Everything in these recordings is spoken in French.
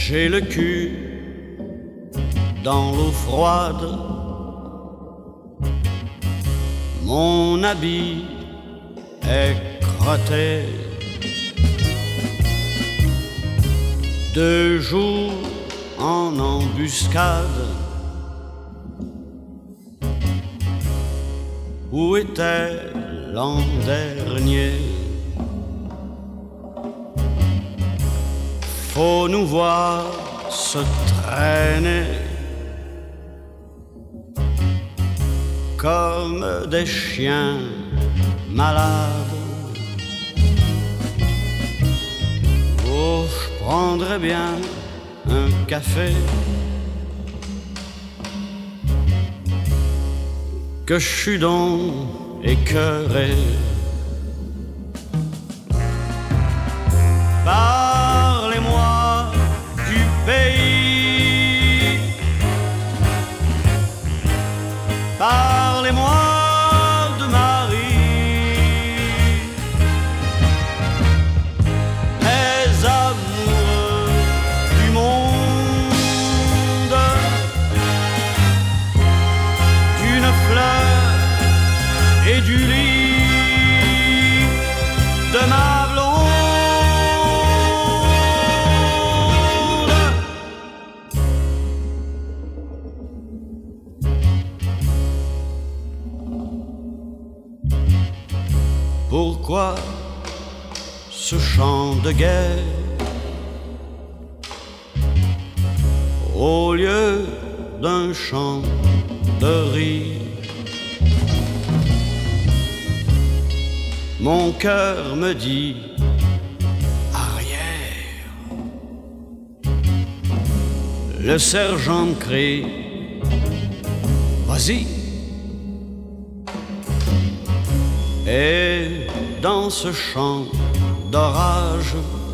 J'ai le cul dans l'eau froide, mon habit est crotté. 2 jours en embuscade. Où était l'an dernier? Faut nous voir se traîner comme des chiens malades. Oh, je prendrais bien un café, que je suis donc écœuré. Parlez-moi du pays, parlez-moi de Marie, les amoureux du monde, d'une fleur et du lit de ma blonde. Pourquoi ce chant de guerre au lieu d'un chant de rire? Mon cœur me dit arrière. Le sergent crie vas-y. Et dans ce chant d'orage,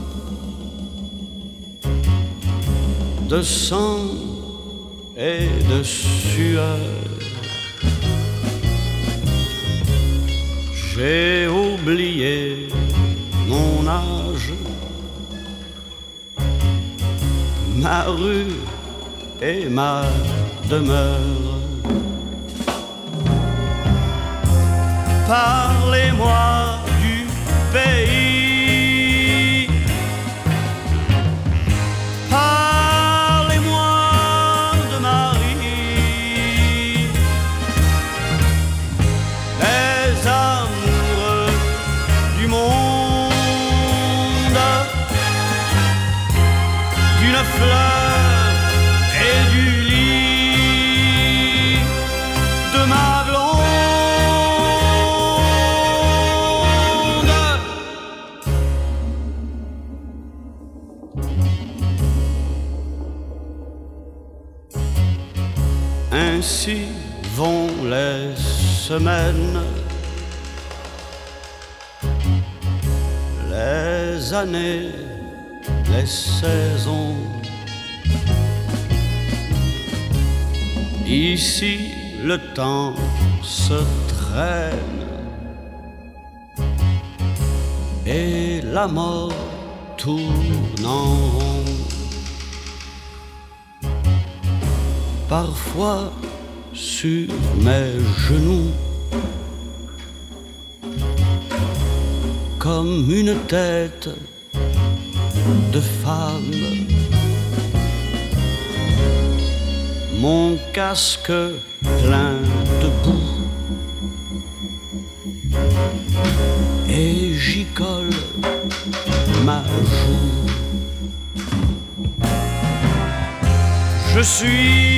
de sang et de sueur, j'ai oublié mon âge, ma rue et ma demeure. Parlez-moi du pays, parlez-moi de Marie, les amoureux du monde, d'une fleur et du lit de ma blonde. Ainsi vont les semaines, les années, les saisons. Ici, le temps se traîne et la mort tourne en rond. Parfois sur mes genoux, comme une tête de femme, mon casque plein de boue, et j'y colle ma joue. Je suis